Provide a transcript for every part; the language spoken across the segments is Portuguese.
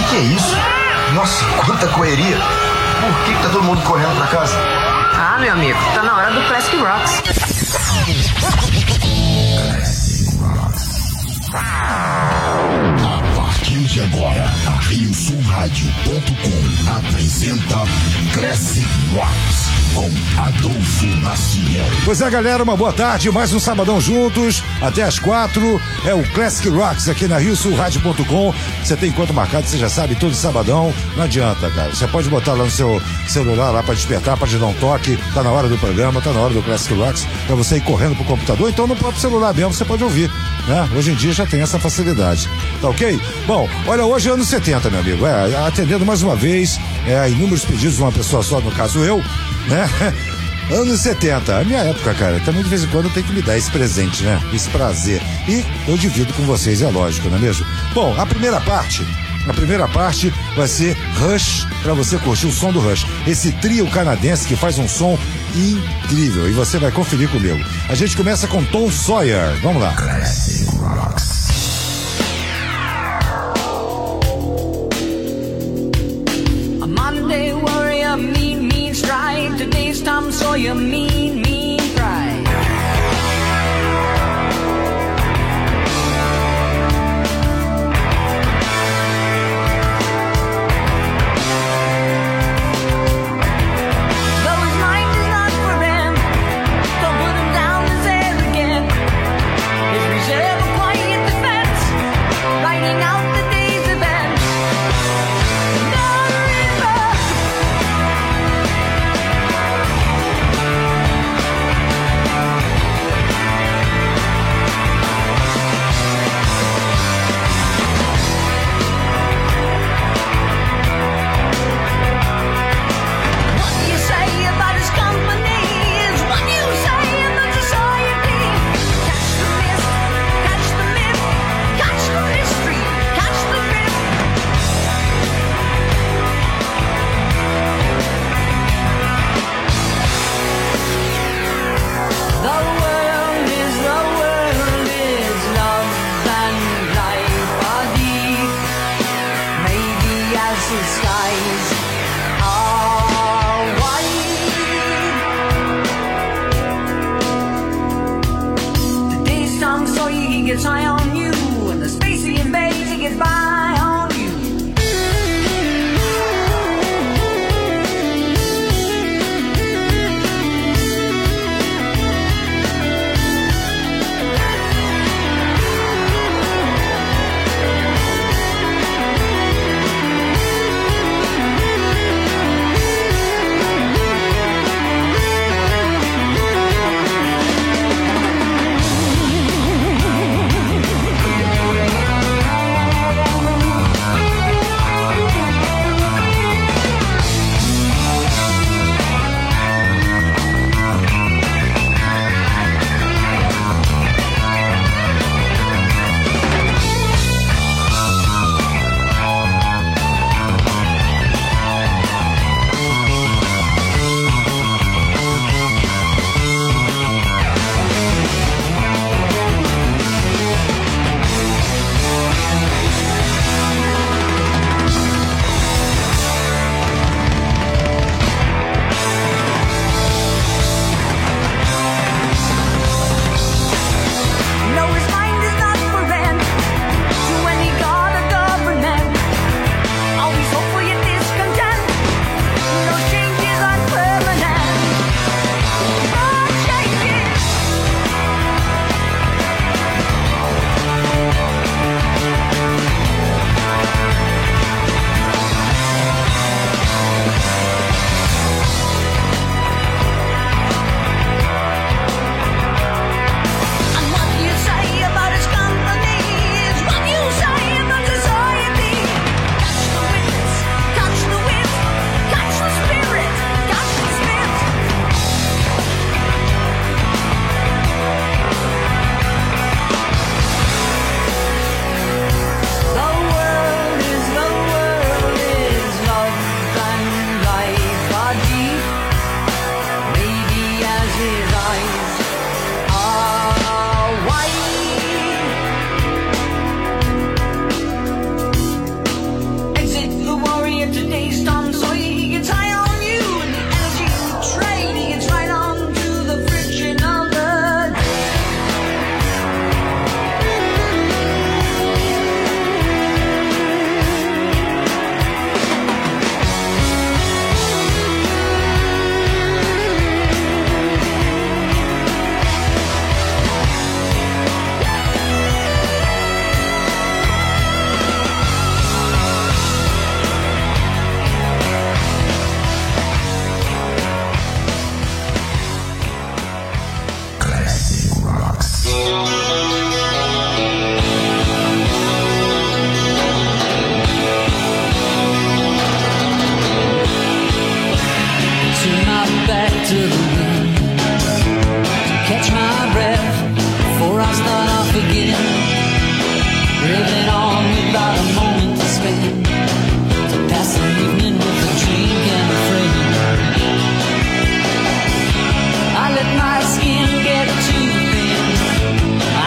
Que é isso? Nossa, quanta correria. Por que tá todo mundo correndo pra casa? Ah, meu amigo, tá na hora do Classic Rocks. A partir de agora, a RioSulRádio.com apresenta Classic Rocks com Adolfo Maciel. Pois é, galera, uma boa tarde, mais um sabadão juntos, até às 4, é o Classic Rocks aqui na RioSulRádio.com. Você tem encontro marcado, você já sabe, todo sabadão, não adianta, cara, você pode botar lá no seu celular lá pra despertar, pra te dar um toque, tá na hora do programa, tá na hora do Classic Rocks, pra você ir correndo pro computador, então no próprio celular mesmo você pode ouvir, né? Hoje em dia já tem essa facilidade, tá ok? Bom, olha, hoje é anos 70, meu amigo, atendendo mais uma vez, inúmeros pedidos de uma pessoa só, no caso eu, né? Anos 70, a minha época, cara, também de vez em quando eu tenho que me dar esse presente, né? Esse prazer. E eu divido com vocês, é lógico, não é mesmo? Bom, a primeira parte vai ser Rush, pra você curtir o som do Rush. Esse trio canadense que faz um som incrível. E você vai conferir comigo. A gente começa com Tom Sawyer. Vamos lá. Classic Rocks. A Monday warrior, mean stride. Today's Tom Sawyer, mean pride. Though his mind is not for him, don't put him down as arrogant. His reserve, a quiet defense, writing out the day's events. Down the river. What do you say about his company is what you say about society. Catch the myth, catch the myth, catch the mystery, catch the drift. The world is love and life are deep. Maybe as the skies are wide. The day's Tom Sawyer, he gets high on you, and the space he invades, he gets by on you. Turn my back to the wind, catch my breath before I start off again. Living on without a moment to spend, to pass the evening with a drink and a friend. I let my skin get too thin, I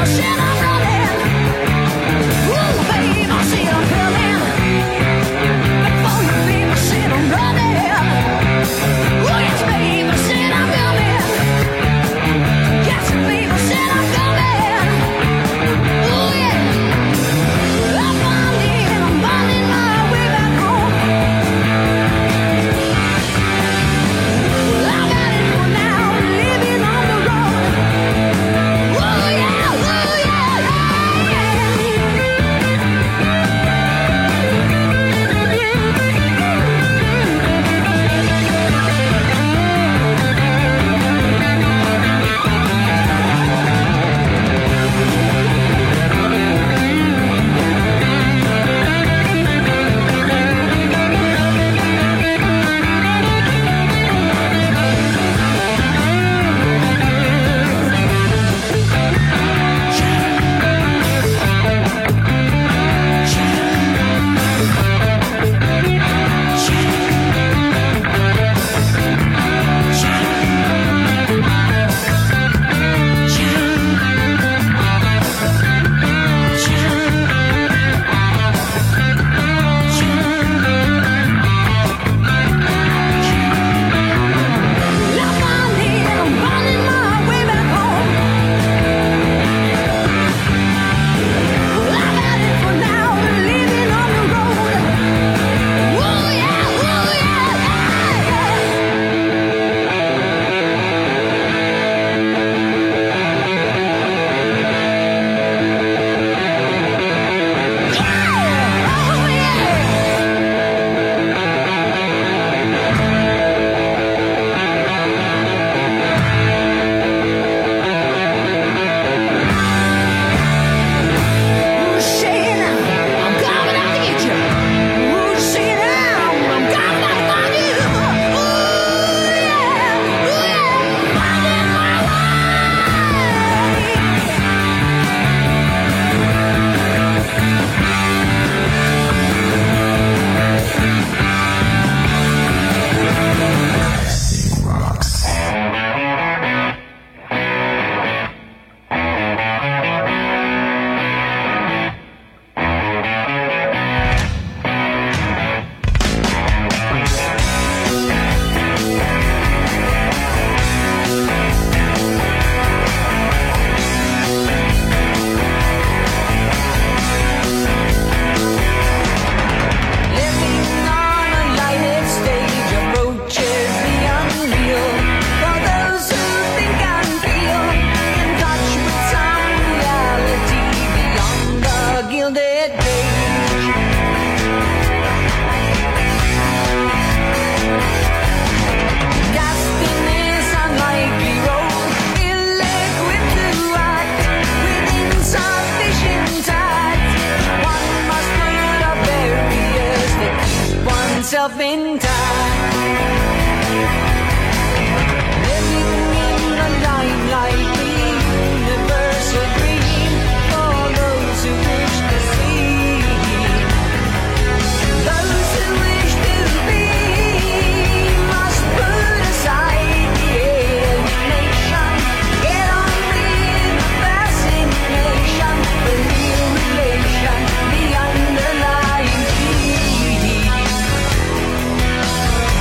yourself in time. Living in the limelight, the universal dream for those who wish to see. Those who wish to be must put aside the alienation. Get on with the fascination, the real relation, the underlying key.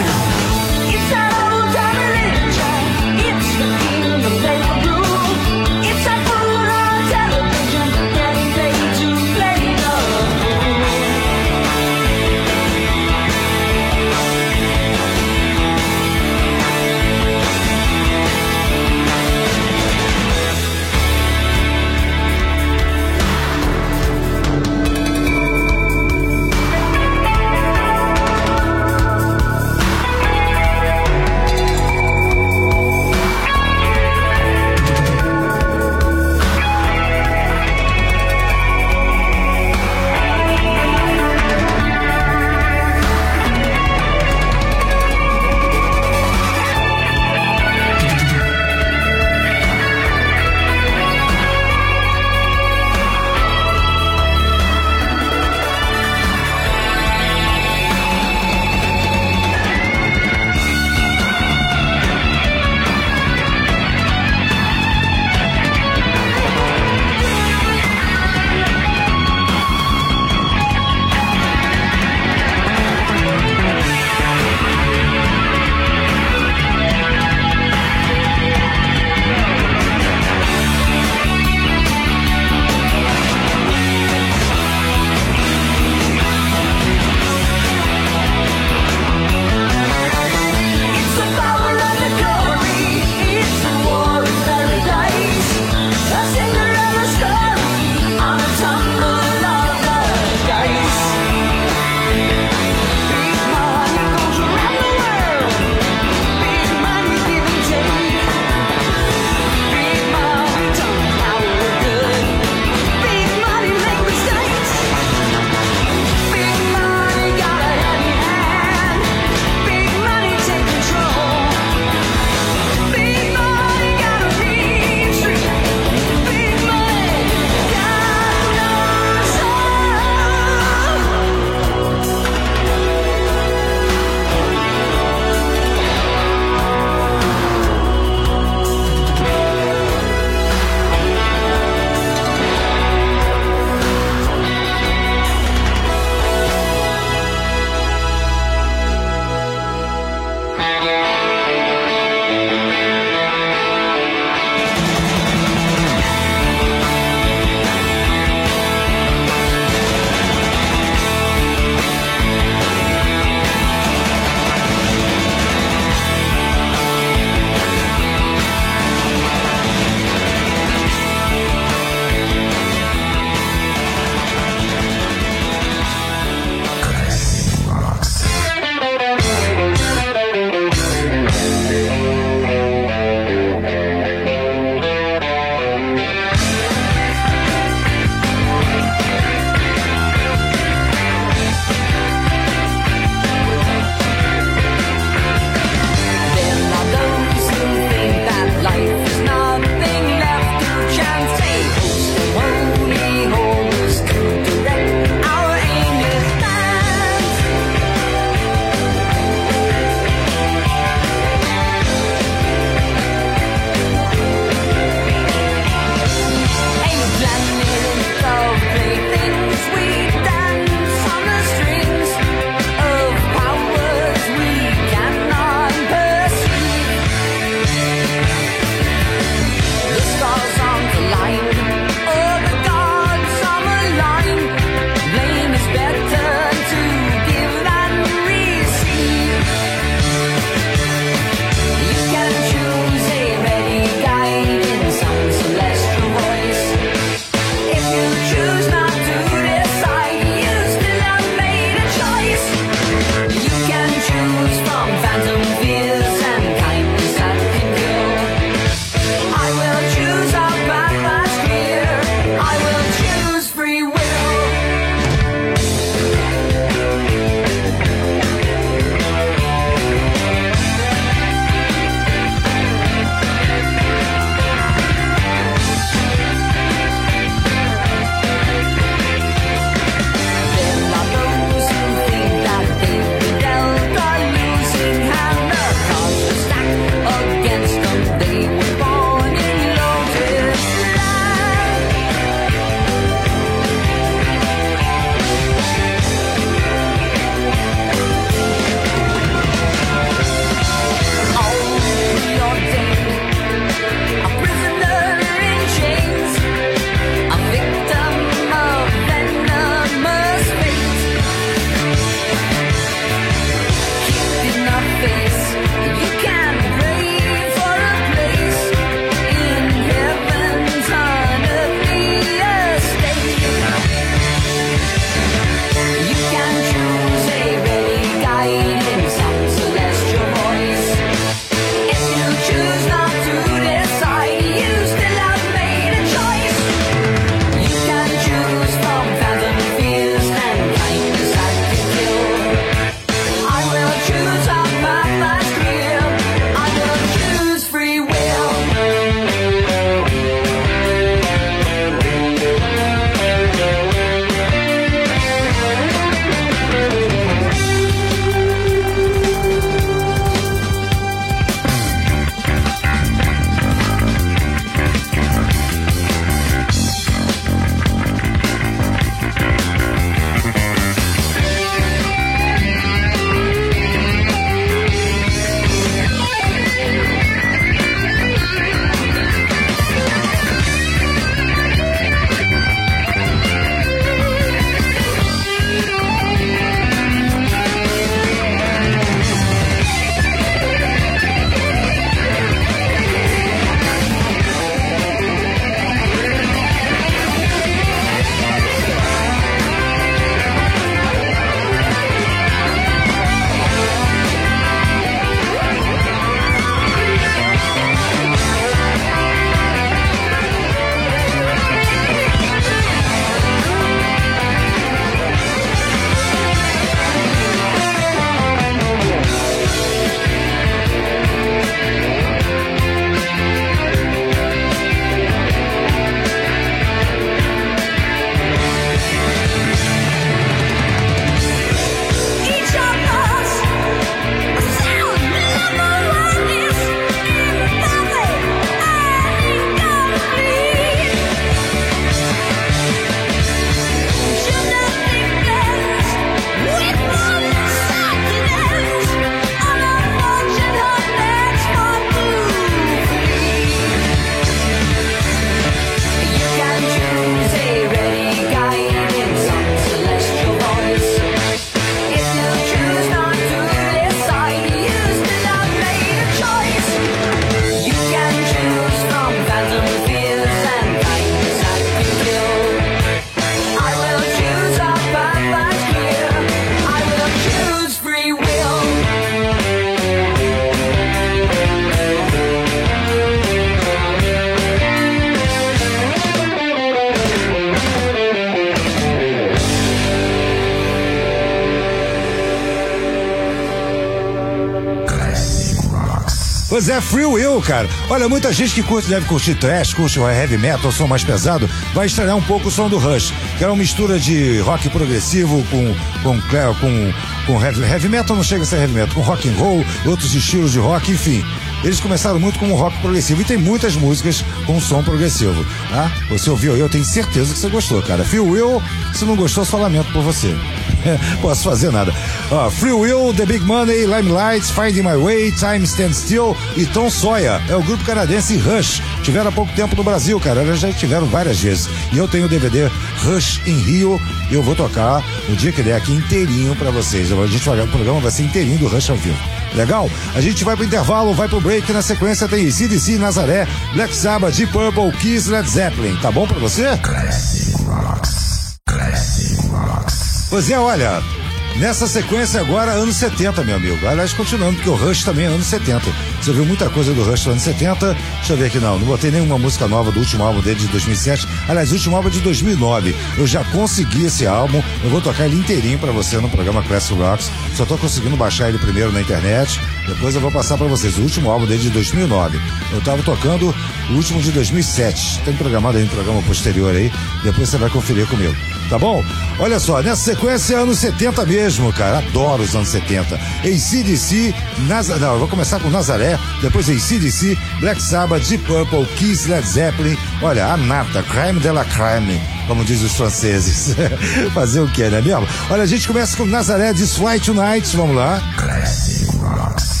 Pois é, Free Will, cara. Olha, muita gente que deve curtir thrash, curte o heavy metal, o som mais pesado, vai estranhar um pouco o som do Rush, que era uma mistura de rock progressivo com heavy metal, não chega a ser heavy metal, com rock and roll, outros estilos de rock, enfim. Eles começaram muito com um rock progressivo e tem muitas músicas com som progressivo, tá? Você ouviu, eu tenho certeza que você gostou, cara. Free Will, se não gostou, só lamento por você. Posso fazer nada. Free Will, The Big Money, Limelight, Finding My Way, Time Stand Still e Tom Sawyer. É o grupo canadense Rush. Tiveram há pouco tempo no Brasil, cara. Eles já tiveram várias vezes. E eu tenho o DVD Rush em Rio e eu vou tocar o dia que der aqui inteirinho pra vocês. O programa vai ser inteirinho do Rush ao vivo. Legal? A gente vai pro intervalo, vai pro break. Na sequência tem AC/DC, Nazaré, Black Sabbath, Deep Purple, Kiss, Led Zeppelin. Tá bom pra você? Classic Rocks. Classic Rocks. Pois é, olha, nessa sequência agora, anos 70, meu amigo. Aliás, continuando, porque o Rush também é anos 70. Você viu muita coisa do Rush dos anos 70. Deixa eu ver aqui, não botei nenhuma música nova do último álbum dele de 2007. Aliás, o último álbum é de 2009. Eu já consegui esse álbum. Eu vou tocar ele inteirinho pra você no programa Classic Rocks. Só tô conseguindo baixar ele primeiro na internet. Depois eu vou passar pra vocês o último álbum dele de 2009. Eu tava tocando o último de 2007. Tem programado aí um programa posterior aí. Depois você vai conferir comigo. Tá bom? Olha só, nessa sequência é anos 70 mesmo, cara. Adoro os anos 70. AC/DC, não, eu vou começar com Nazaré, depois AC/DC, Black Sabbath, Deep Purple, Kiss, Led Zeppelin. Olha, a nata, crème de la crème, como dizem os franceses. Fazer o que, né mesmo? Olha, a gente começa com Nazaré, This Fly Tonight, vamos lá. Classic Rocks.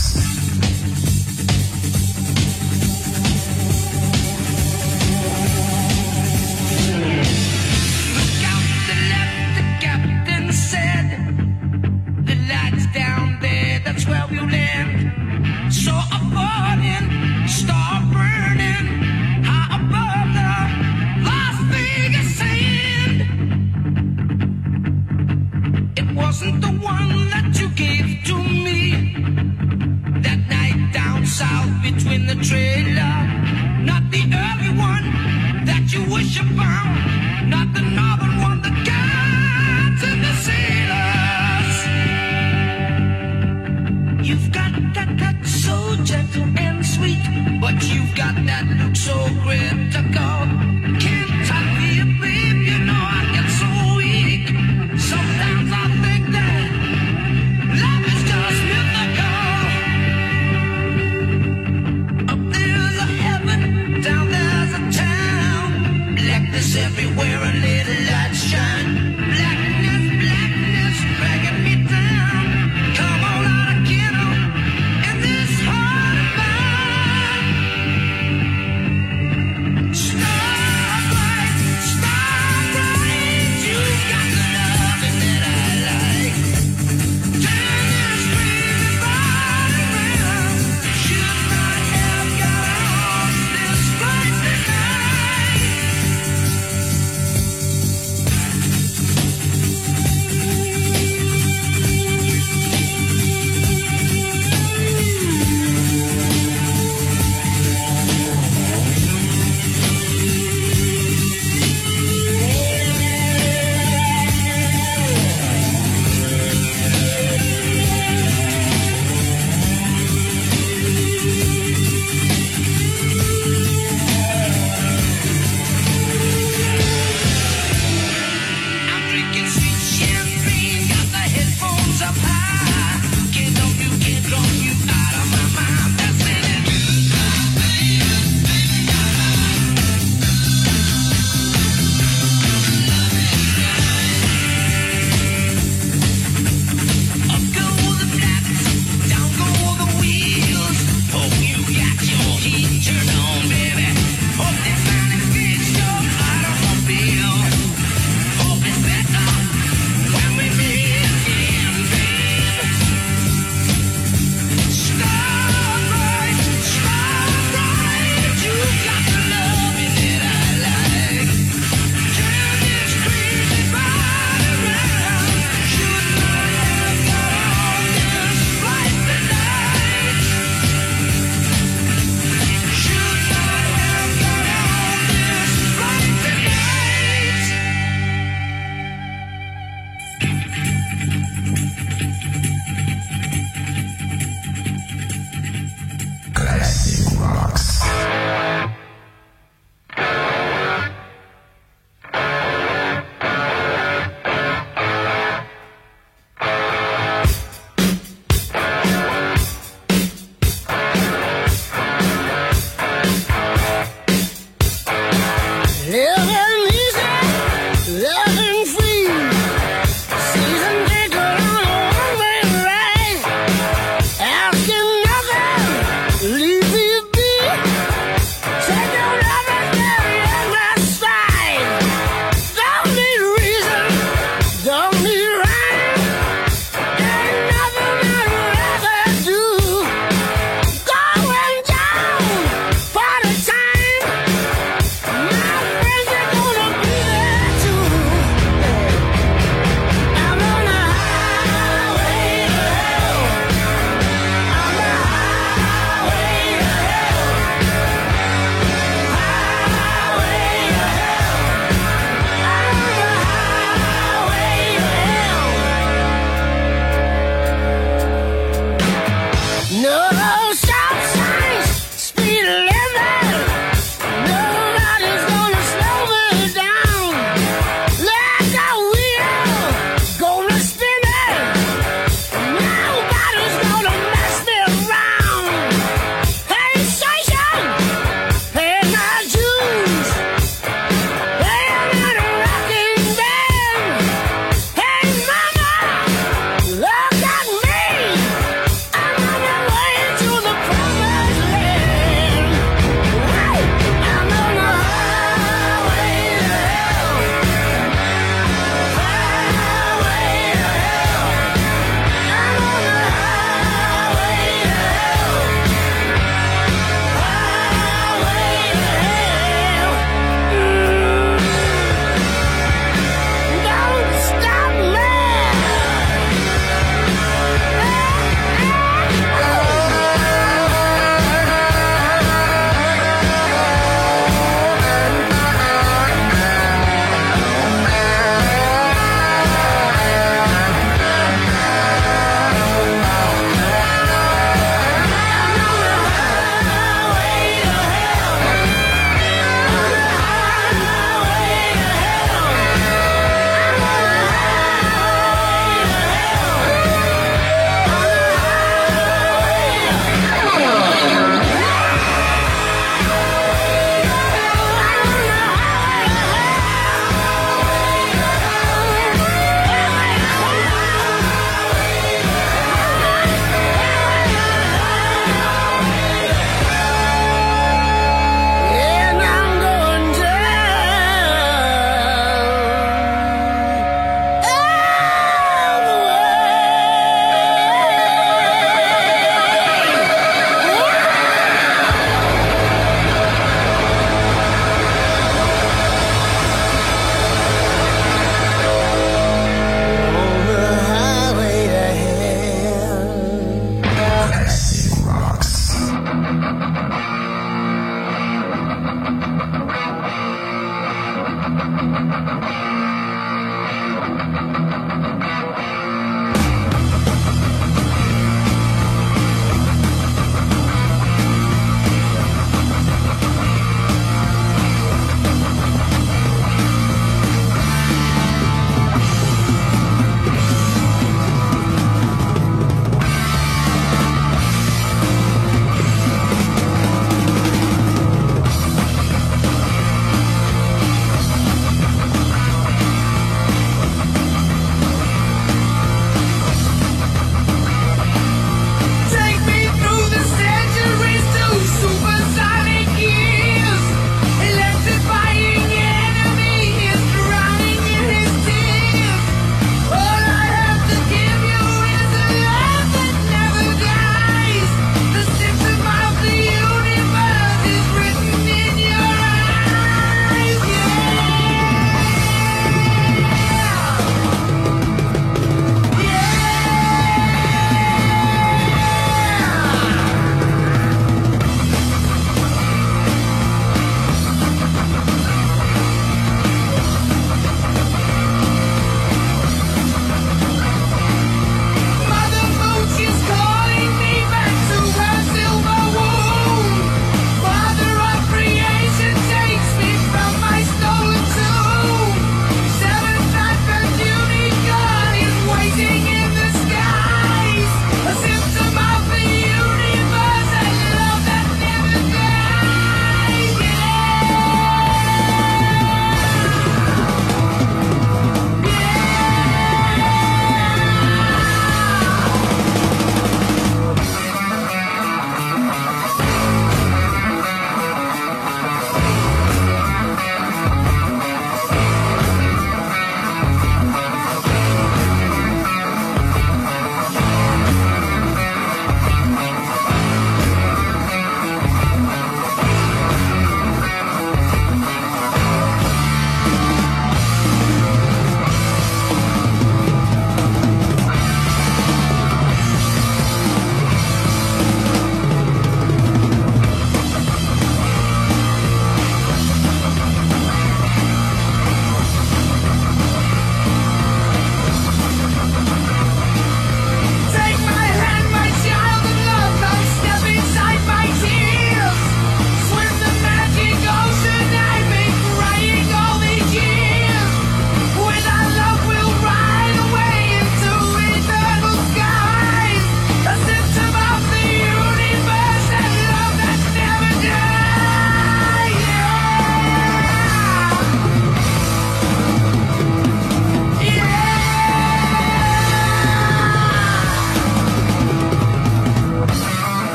Wasn't the one that you gave to me that night down south between the trailer. Not the early one that you wish upon, not the northern one that guides in the sailors. You've got that touch so gentle and sweet, but you've got that look so critical. Can't I be a babe? You know I get so weak. Sometimes I think that love is just mythical. Up there's a heaven, down there's a town. Blackness everywhere, a little light shine. Blackness, dragging me down. Come on out of kennel in this heart of mine.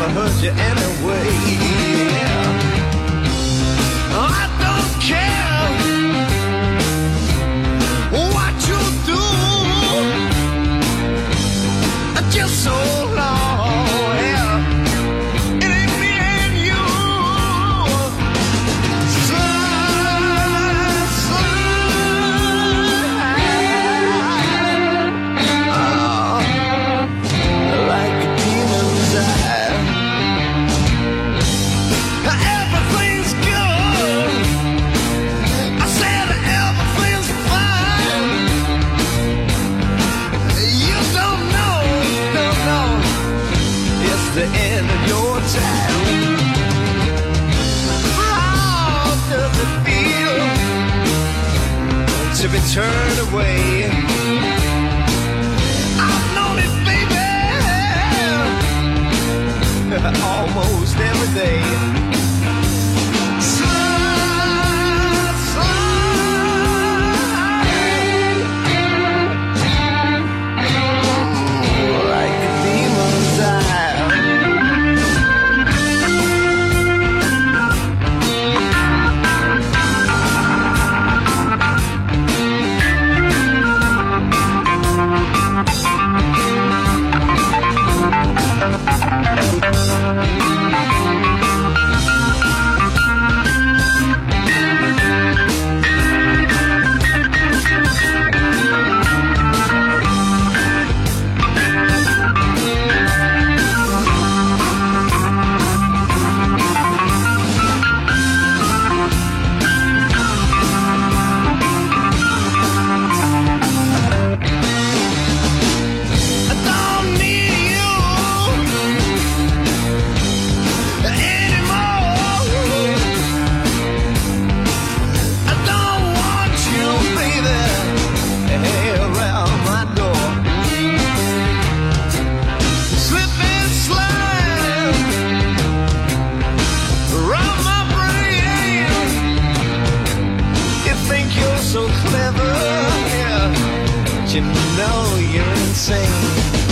hurt you anyway. I don't care what you do, just so long, yeah. It ain't me and you. Like a demon's eye. Everything's good. I said everything's fine. You don't know, it's the end of your time. How does it feel to be turned away? I've known it, baby, almost every day. Like a demon's eye. I don't need you anymore. I don't want you, baby, around my door. Slip and slide around my brain. You think you're so clever, yeah, but you know you're insane.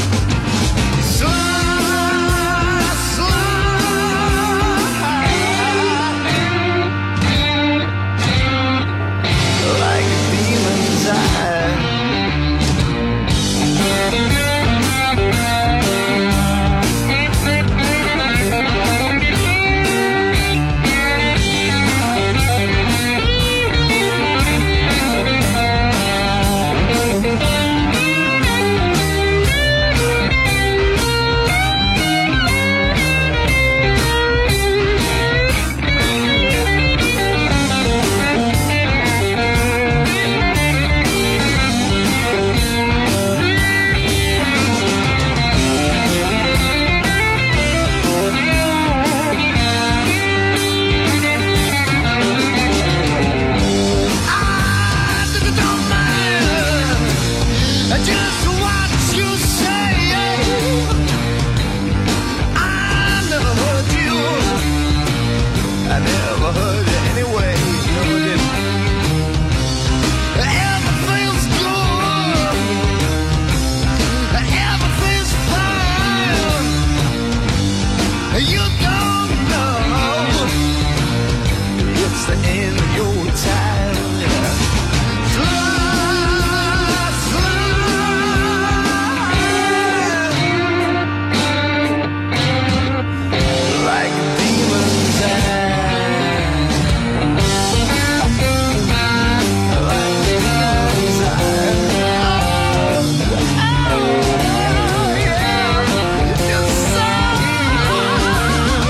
Like a demon's eye. Just what you say. I never heard you. I never heard you anyway. No, I didn't. Everything's good. Everything's fine. You don't know. It's the end of your time. Yeah. Like a demon's eye. Like a demon's eye. Oh, yeah. Yes, sir.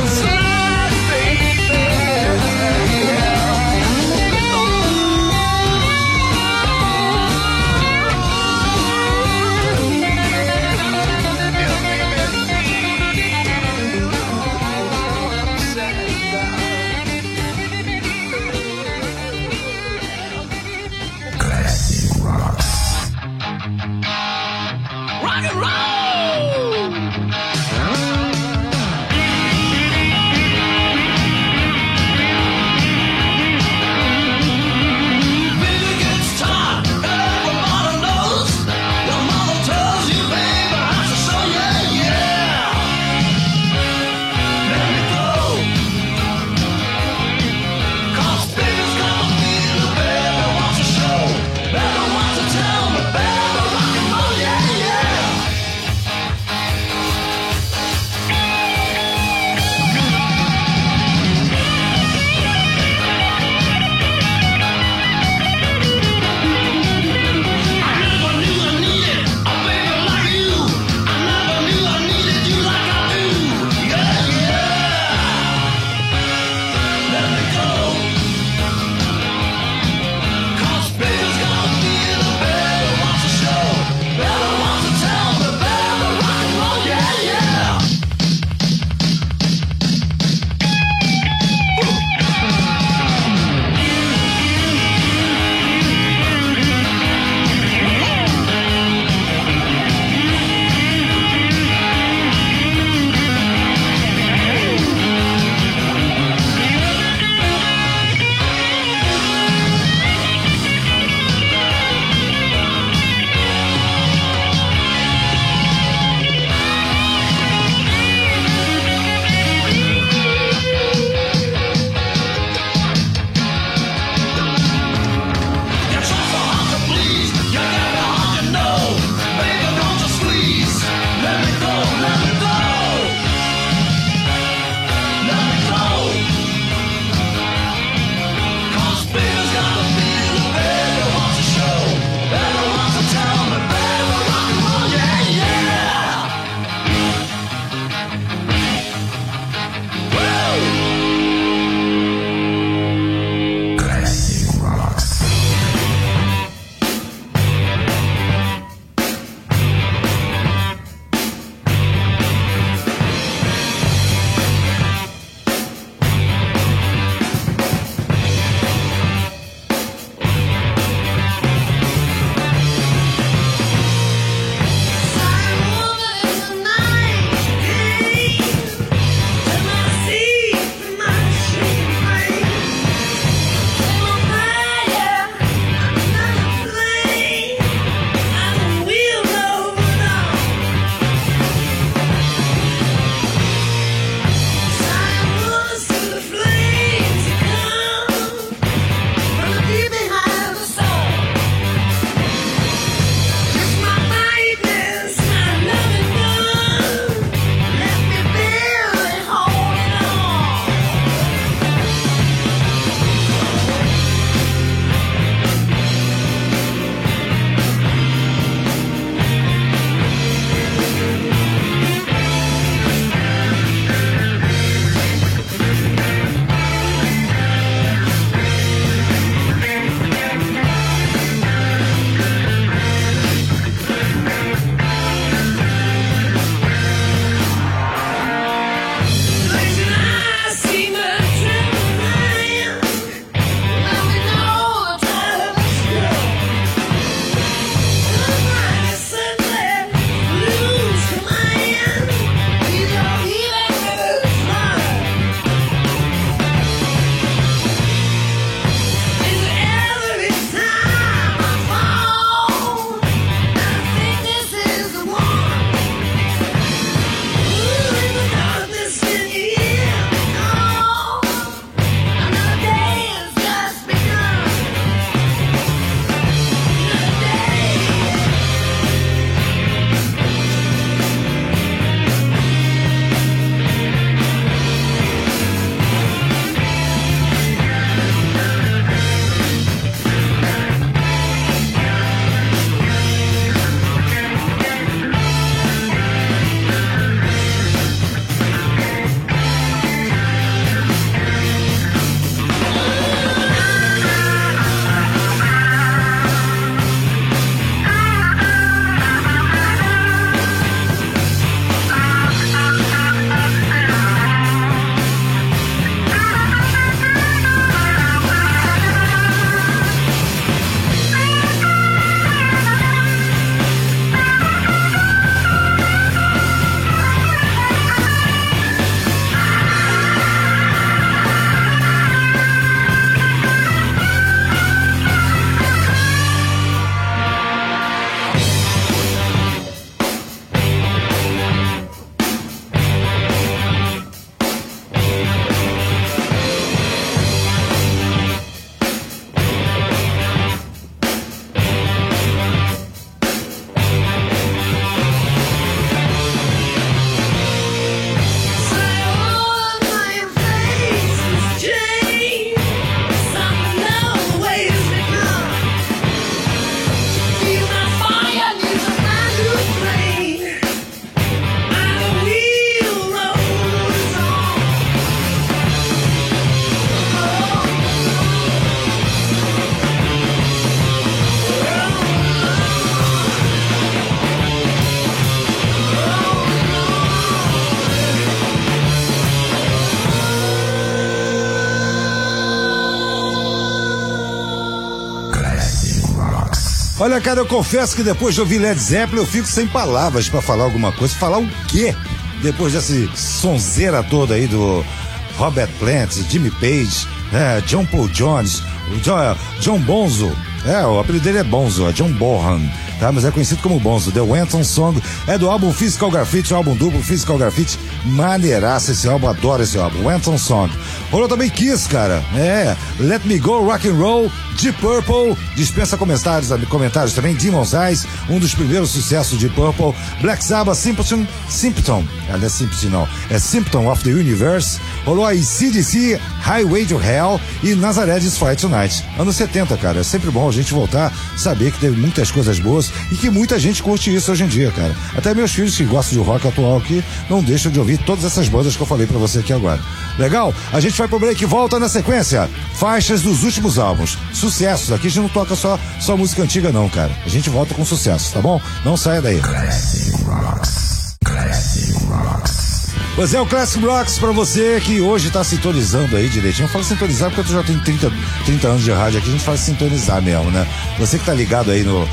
Olha, cara, eu confesso que depois de ouvir Led Zeppelin eu fico sem palavras pra falar alguma coisa. Falar o quê? Depois dessa sonzeira toda aí do Robert Plant, Jimmy Page, John Paul Jones, John Bonzo. O apelido dele é Bonzo, é John Bonham, tá? Mas é conhecido como Bonzo. The Wanton Song é do álbum Physical Graffiti, o álbum duplo Physical Graffiti. Maneiraça esse álbum, adoro esse álbum. Wanton Song. Rolou também Kiss, cara. Let Me Go, Rock and Roll, Deep Purple, dispensa comentários também. Demon's Eyes, um dos primeiros sucessos de Purple. Black Sabbath, Symptom, não é Symptom não, é Symptom of the Universe. Rolou aí CDC, Highway to Hell e Nazareth's Fight Tonight. Anos 70, cara, é sempre bom a gente voltar, saber que teve muitas coisas boas e que muita gente curte isso hoje em dia, cara. Até meus filhos que gostam de rock atual aqui não deixam de ouvir todas essas bandas que eu falei pra você aqui agora. Legal? A gente vai pro break e volta na sequência. Faixas dos últimos álbuns. Sucessos. Aqui a gente não toca só música antiga não, cara. A gente volta com sucesso, tá bom? Não saia daí. Classic Rocks. Classic Rocks. Pois é, o Classic Rocks pra você que hoje tá sintonizando aí direitinho. Eu falo sintonizar porque eu já tenho 30 anos de rádio aqui, a gente fala sintonizar mesmo, né? Você que tá ligado aí no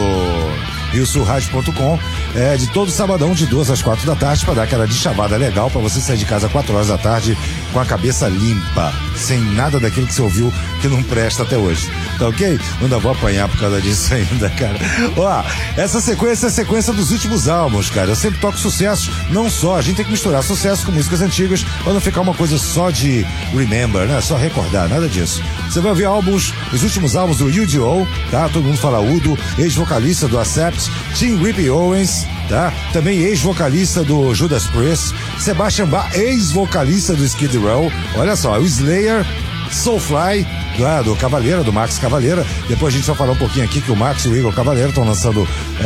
riosulradio.com, de todo sabadão de 2 às 4 da tarde pra dar aquela deschavada legal pra você sair de casa às 4 horas da tarde com a cabeça limpa, sem nada daquilo que você ouviu que não presta até hoje. Tá ok? Ainda vou apanhar por causa disso ainda, cara. Ó, essa sequência é a sequência dos últimos álbuns, cara. Eu sempre toco sucessos, não só, a gente tem que misturar sucesso com músicas antigas pra não ficar uma coisa só de remember, né? Só recordar, nada disso. Você vai ouvir os últimos álbuns do UDO, tá? Todo mundo fala Udo, ex-vocalista do Accept, Tim Rippey Owens, tá? Também ex-vocalista do Judas Priest, Sebastian Bach, ex-vocalista do Skid Row, olha só, o Slayer, Soulfly, do Cavaleira, do Max Cavaleira. Depois a gente vai falar um pouquinho aqui que o Max e o Igor Cavaleira estão lançando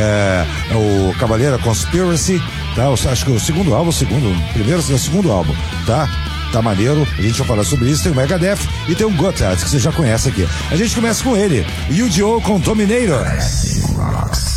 o Cavaleira Conspiracy, tá? Acho que o segundo álbum, o segundo álbum, tá? Tá maneiro, a gente vai falar sobre isso. Tem o Megadeth e tem o Gotthard, que você já conhece aqui. A gente começa com ele, UDO com Dominator. Classic Rocks.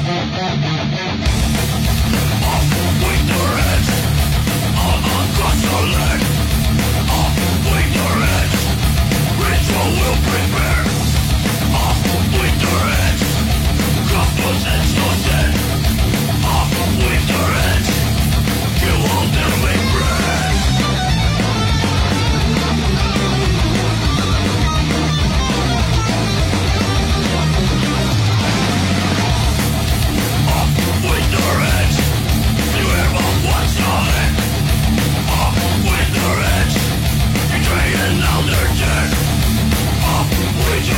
With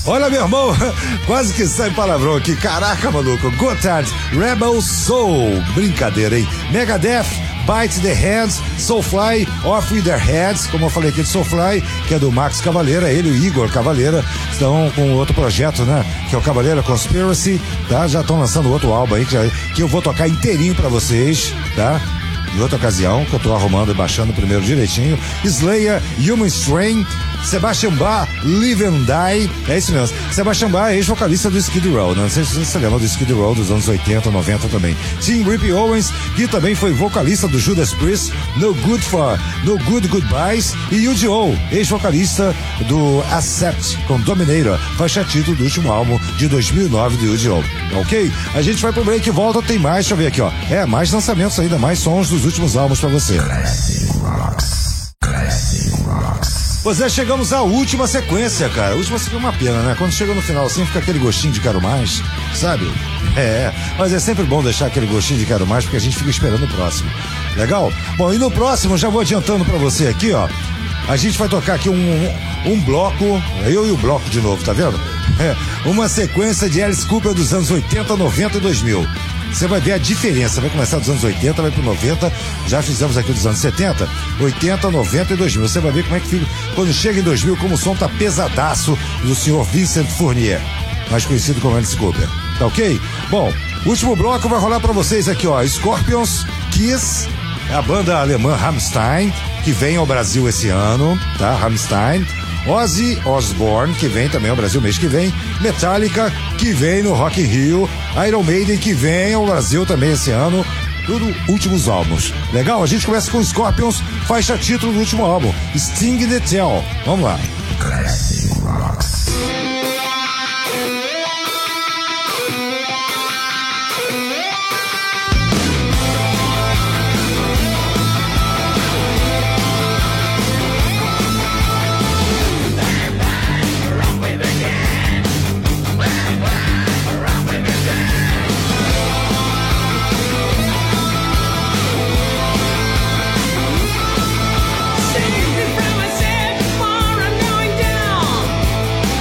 Olha, meu irmão, quase que sai palavrão aqui. Caraca, maluco. Gotthard, Rebel Soul. Brincadeira, hein? Megadeth, Bite the Hands, Soulfly, Off With Their Heads, como eu falei aqui de Soulfly, que é do Max Cavaleira, ele e o Igor Cavaleira estão com outro projeto, né? Que é o Cavaleira Conspiracy, tá? Já estão lançando outro álbum aí que eu vou tocar inteirinho pra vocês, tá? Em outra ocasião, que eu tô arrumando e baixando primeiro direitinho. Slayer, Human Strain, Sebastian Bach, Live and Die. É isso mesmo. Sebastian Bach é ex-vocalista do Skid Row, né? Não sei se você lembra do Skid Row dos anos 80, 90 também. Tim Rip Owens, que também foi vocalista do Judas Priest, No Good Goodbyes. E U.G.O., ex-vocalista do Accept, com Dominator, faixa título do último álbum de 2009 do U.G.O. Ok? A gente vai pro break e volta, tem mais, deixa eu ver aqui, ó. Mais lançamentos ainda, mais sons dos últimos álbuns pra você. Classic Rocks. Classic Rocks. Pois é, chegamos à última sequência, cara. A última sequência é uma pena, né? Quando chega no final assim, fica aquele gostinho de quero mais, sabe? Mas é sempre bom deixar aquele gostinho de quero mais, porque a gente fica esperando o próximo. Legal? Bom, e no próximo, já vou adiantando pra você aqui, ó. A gente vai tocar aqui um bloco, eu e o bloco de novo, tá vendo? Uma sequência de Alice Cooper dos anos 80, 90 e 2000. Você vai ver a diferença, vai começar dos anos 80, vai pro 90, já fizemos aqui dos anos 70, 80, 90 e 2000. Você vai ver como é que fica, quando chega em 2000, como o som tá pesadaço do senhor Vincent Fournier, mais conhecido como Alice Cooper. Tá ok? Bom, último bloco vai rolar pra vocês aqui, ó, Scorpions, Kiss, a banda alemã Rammstein, que vem ao Brasil esse ano, tá? Rammstein. Ozzy Osbourne, que vem também ao Brasil mês que vem. Metallica, que vem no Rock in Rio. Iron Maiden, que vem ao Brasil também esse ano. Tudo últimos álbuns. Legal? A gente começa com Scorpions, faixa título do último álbum, Sting the Tell. Vamos lá. Classic Rocks. Save me from myself before I'm going down.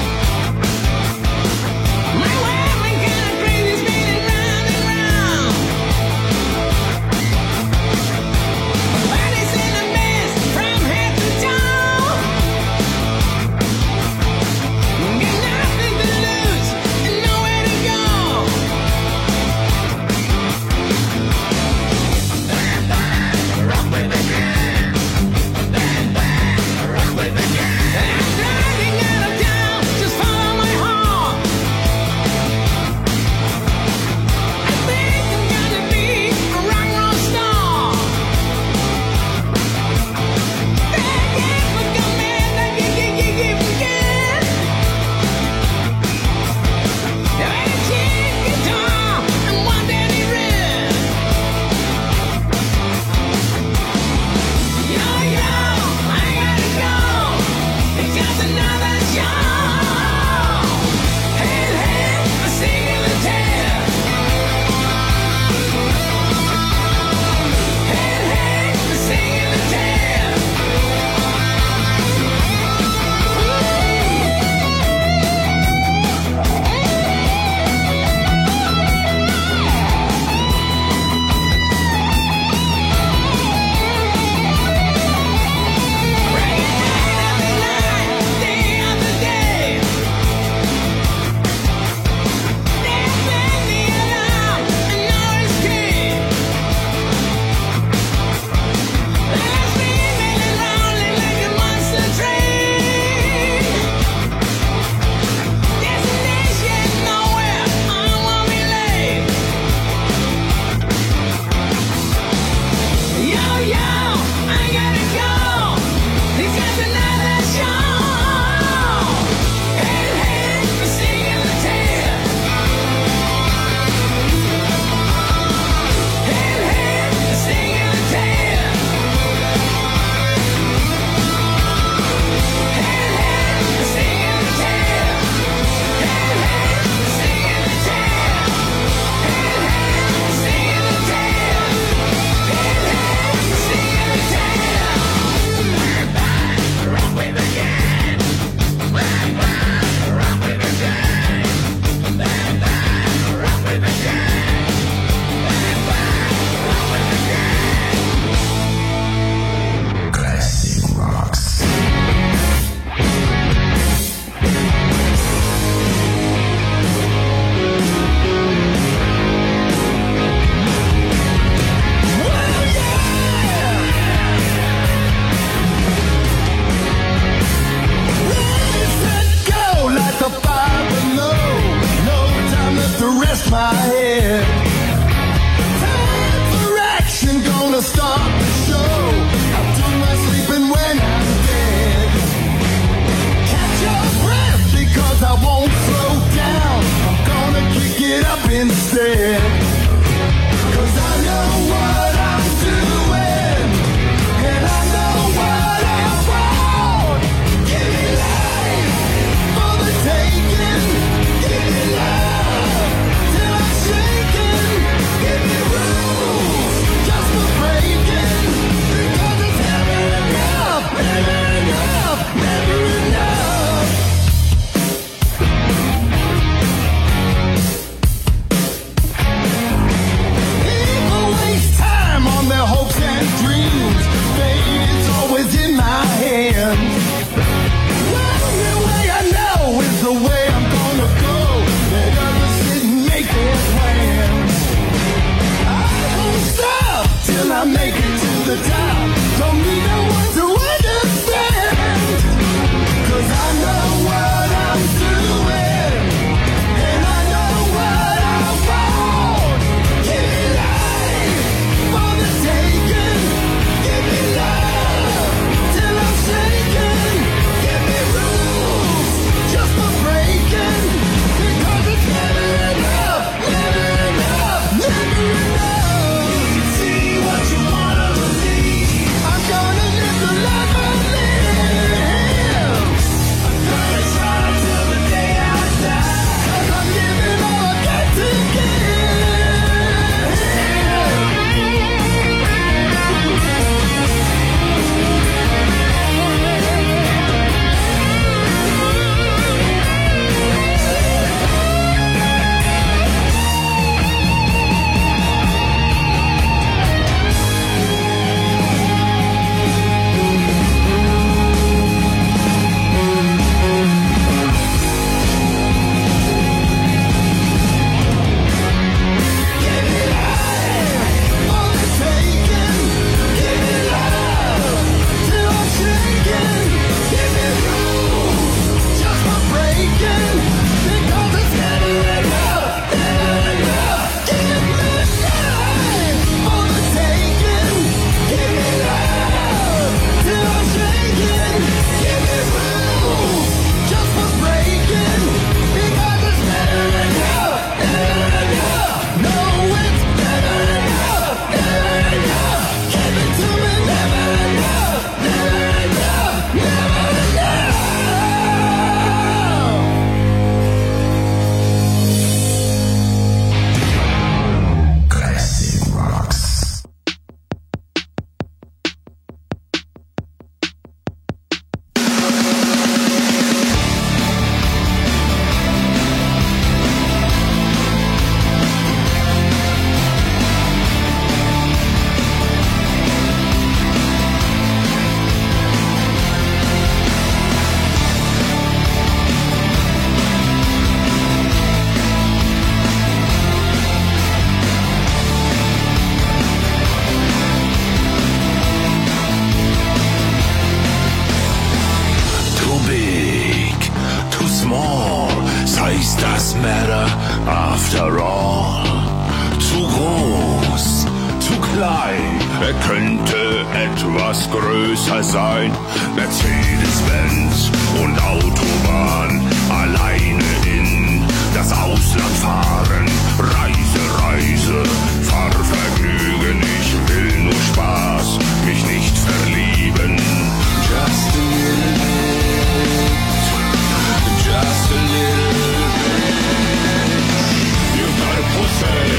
Size does matter after all. Zu groß, zu klein, er könnte etwas größer sein. Mercedes-Benz und Autobahn, alleine in das Ausland fahren. Reise, Reise, Fahrvergnügen, ich will nur Spaß, mich nicht verlieben. Just a little bit, just a little bit. You've got a pussy,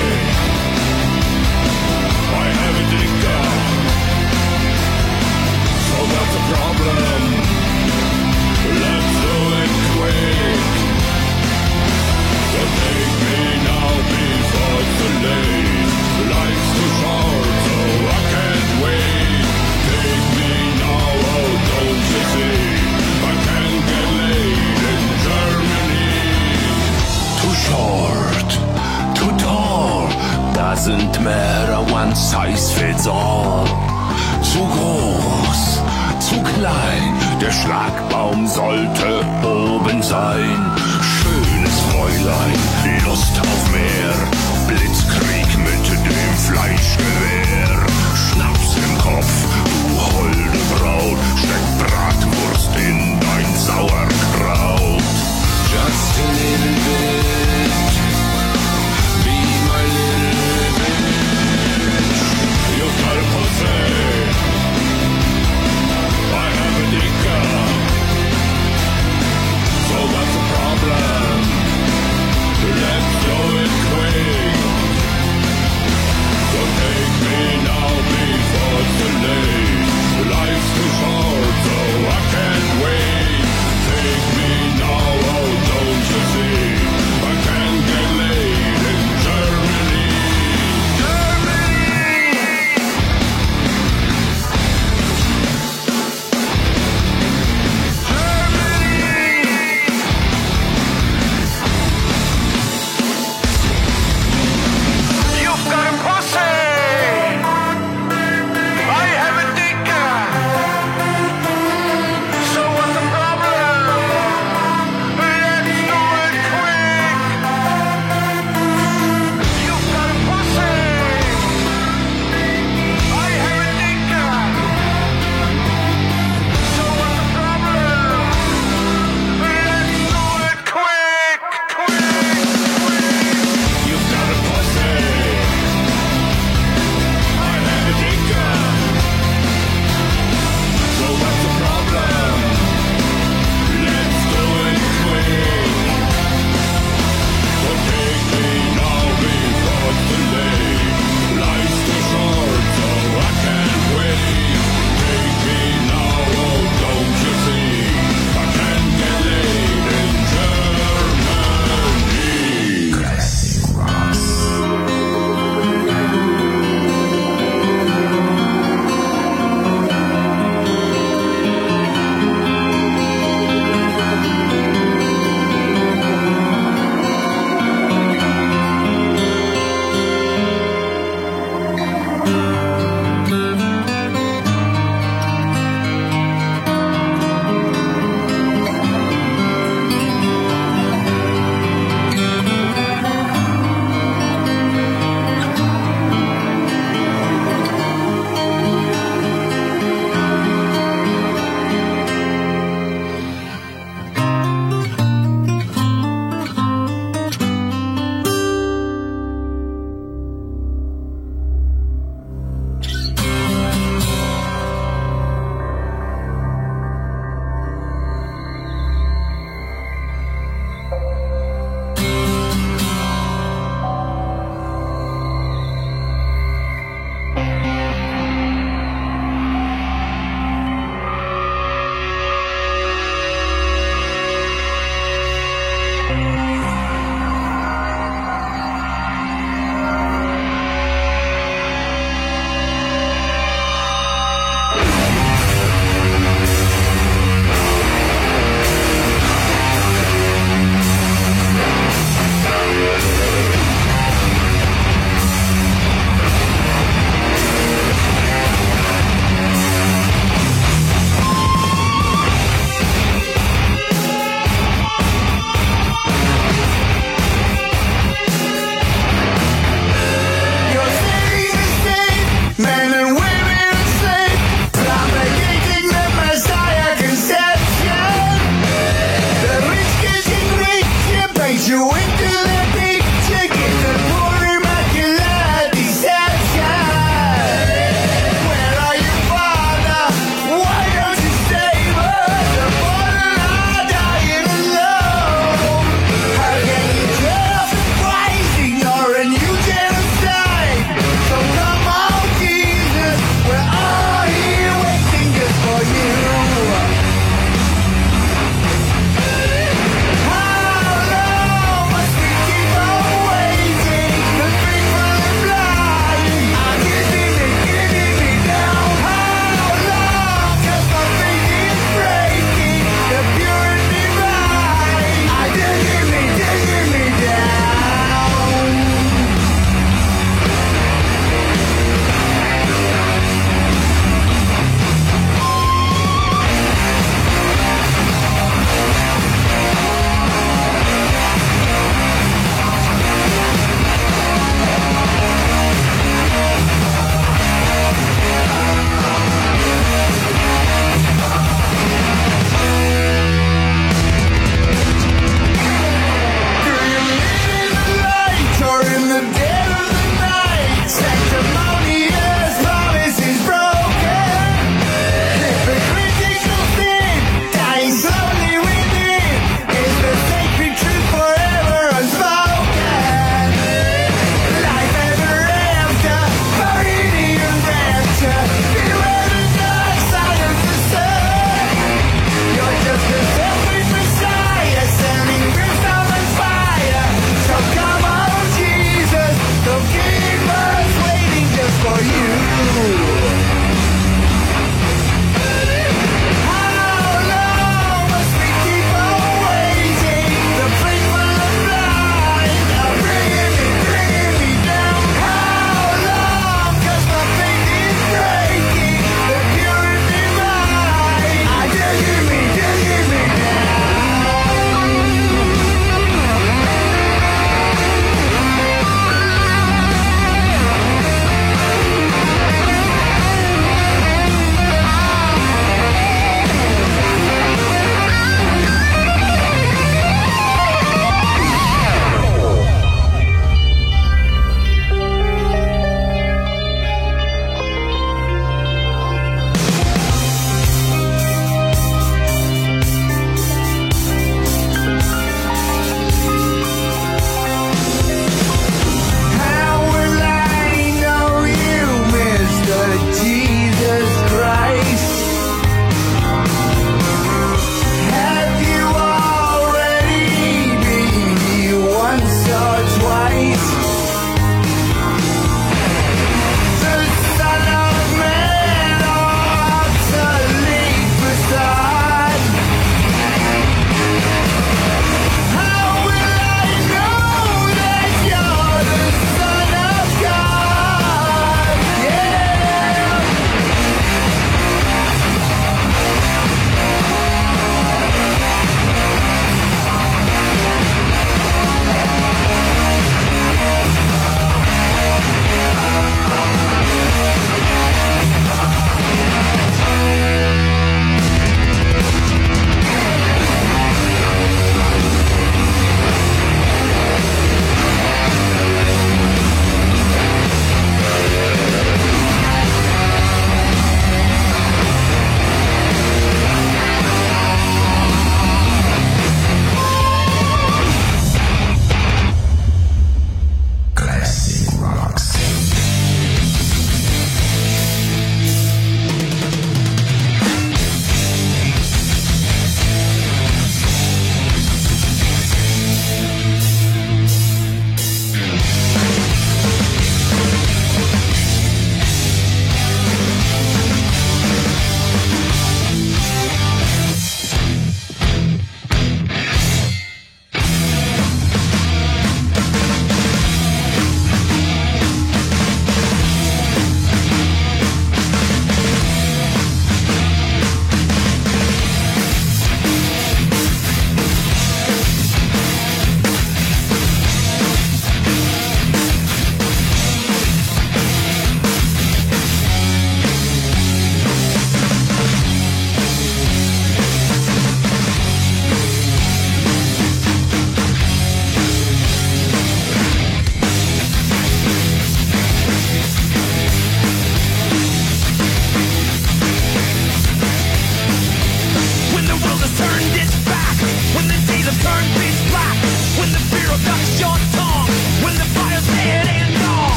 I have a dicker, so that's a problem. Let's do it quick. So take me now before it's too late. Life's too short, so I can't wait. Take me now, oh don't you see? I can't get laid in Germany. Too short, too tall, doesn't matter, one size fits all. Zu groß, zu klein, der Schlagbaum sollte oben sein. Schönes Fräulein, Lust auf mehr, Blitzkrieg mit dem Fleischgewehr. Schnaps im Kopf, du holde Braut, steck Bratwurst in dein Sauerkraut. Just a little bit, be my little bitch. You've got a pussy, I have a dicker, so that's a problem. Let's do it quick. So take me now before it's too late.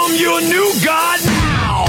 become your new god now.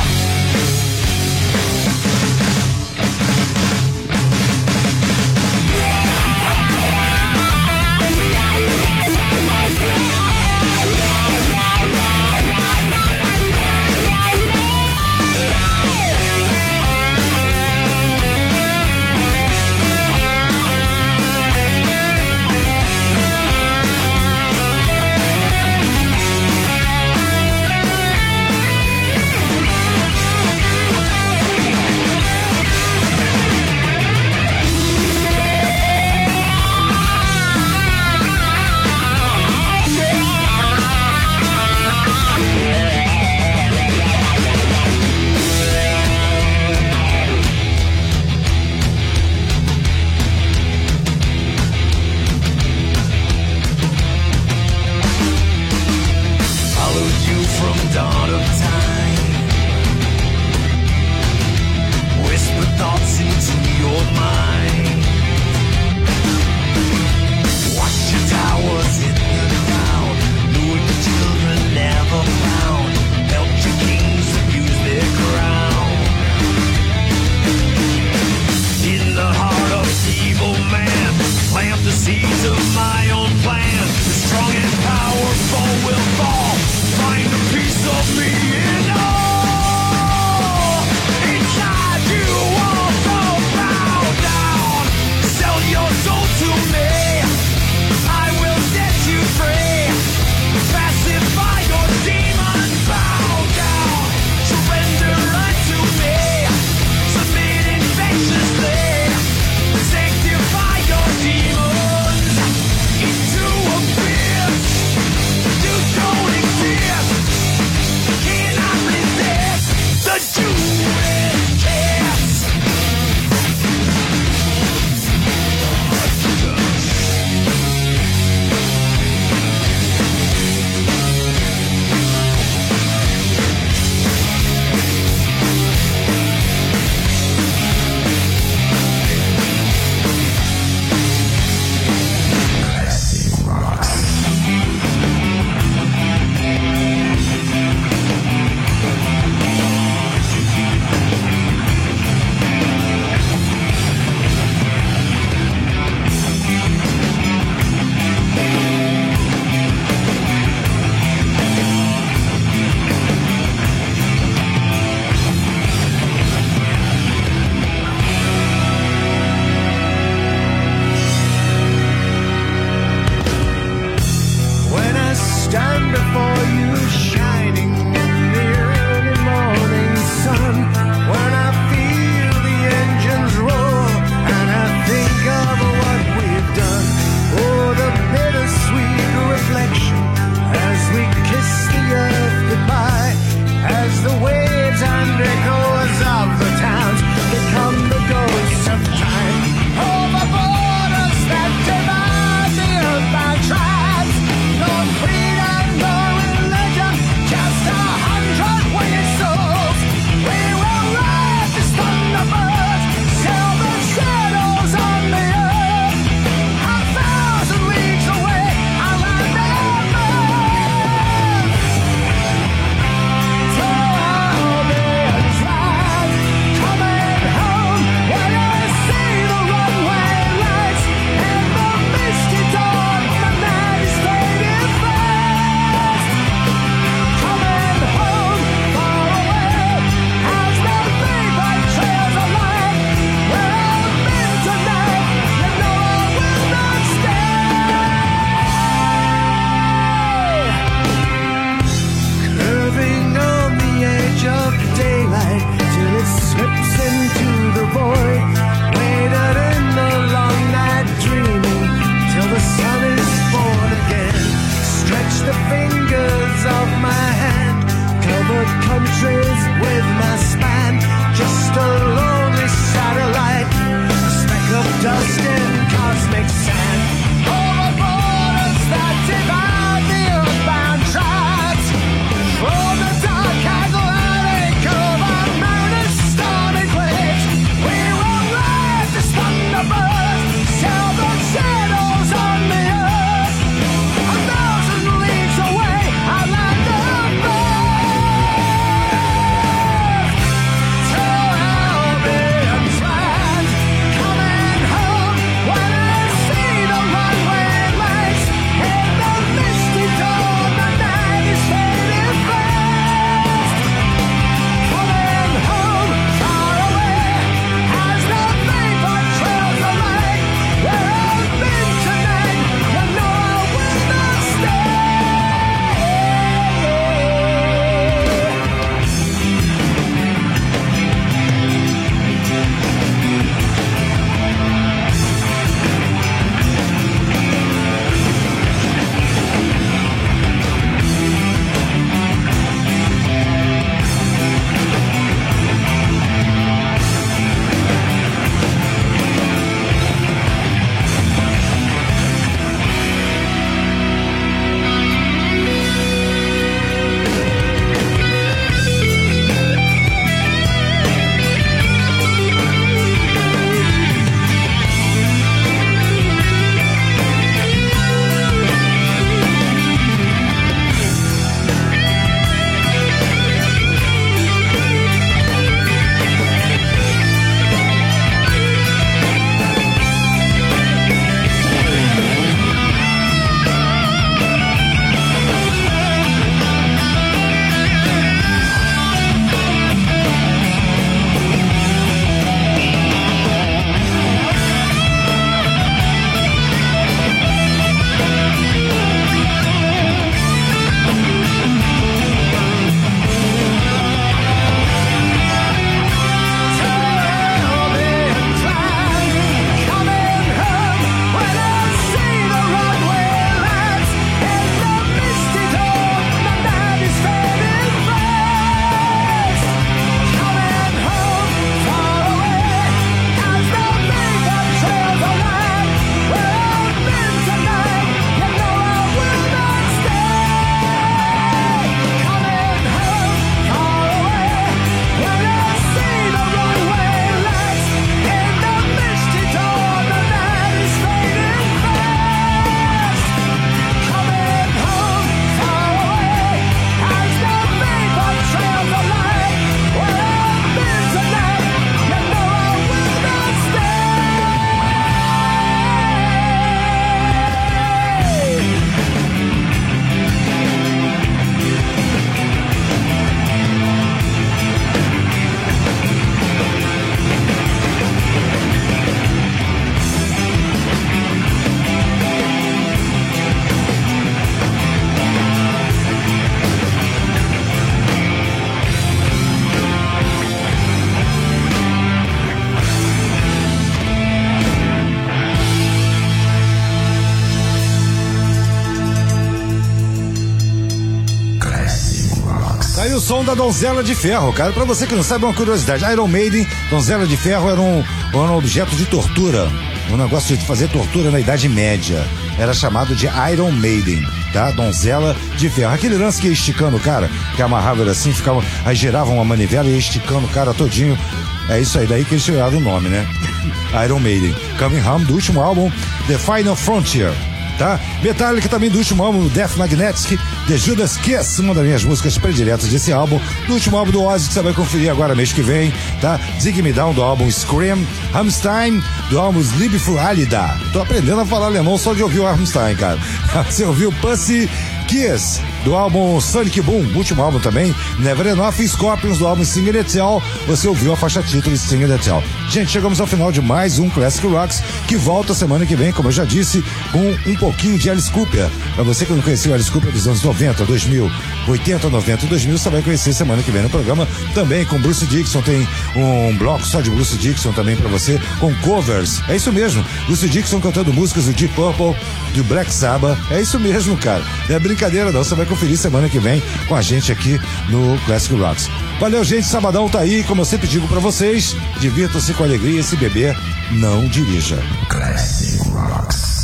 som da Donzela de Ferro, cara. Pra você que não sabe, uma curiosidade. Iron Maiden, Donzela de Ferro era um objeto de tortura. Um negócio de fazer tortura na Idade Média. Era chamado de Iron Maiden, tá? Donzela de Ferro. Aquele lance que ia esticando o cara, que amarrava ele assim, ficava, aí girava uma manivela e ia esticando o cara todinho. É isso aí, daí que eles tiraram o nome, né? Iron Maiden. Coming Home, do último álbum, The Final Frontier. Tá? Metallica também do último álbum, Death Magnetic, The Judas Kiss, uma das minhas músicas prediletas desse álbum, do último álbum do Ozzy, que você vai conferir agora mês que vem, tá? Dig Me Down, do álbum Scream, Rammstein, do álbum Liebe für Alida. Tô aprendendo a falar alemão só de ouvir o Rammstein, cara. Você ouviu Pussy Kiss, do álbum Sonic Boom, último álbum também, Never Enough, e Scorpions, do álbum Sing the Tell. Você ouviu a faixa título de Sing the Tell. Gente, chegamos ao final de mais um Classic Rocks, que volta semana que vem, como eu já disse, com um pouquinho de Alice Cooper. Pra você que não conheceu Alice Cooper dos anos 90, 2000, 80, 90 e 2000, você vai conhecer semana que vem no programa, também com Bruce Dickinson. Tem um bloco só de Bruce Dickinson também pra você, com covers. É isso mesmo, Bruce Dickinson cantando músicas do Deep Purple, do Black Sabbath. É isso mesmo, cara. Não é brincadeira não, você vai conferir semana que vem com a gente aqui no Classic Rocks. Valeu, gente, sabadão tá aí, como eu sempre digo pra vocês, divirtam-se com alegria, se beber, não dirija. Classic Rocks.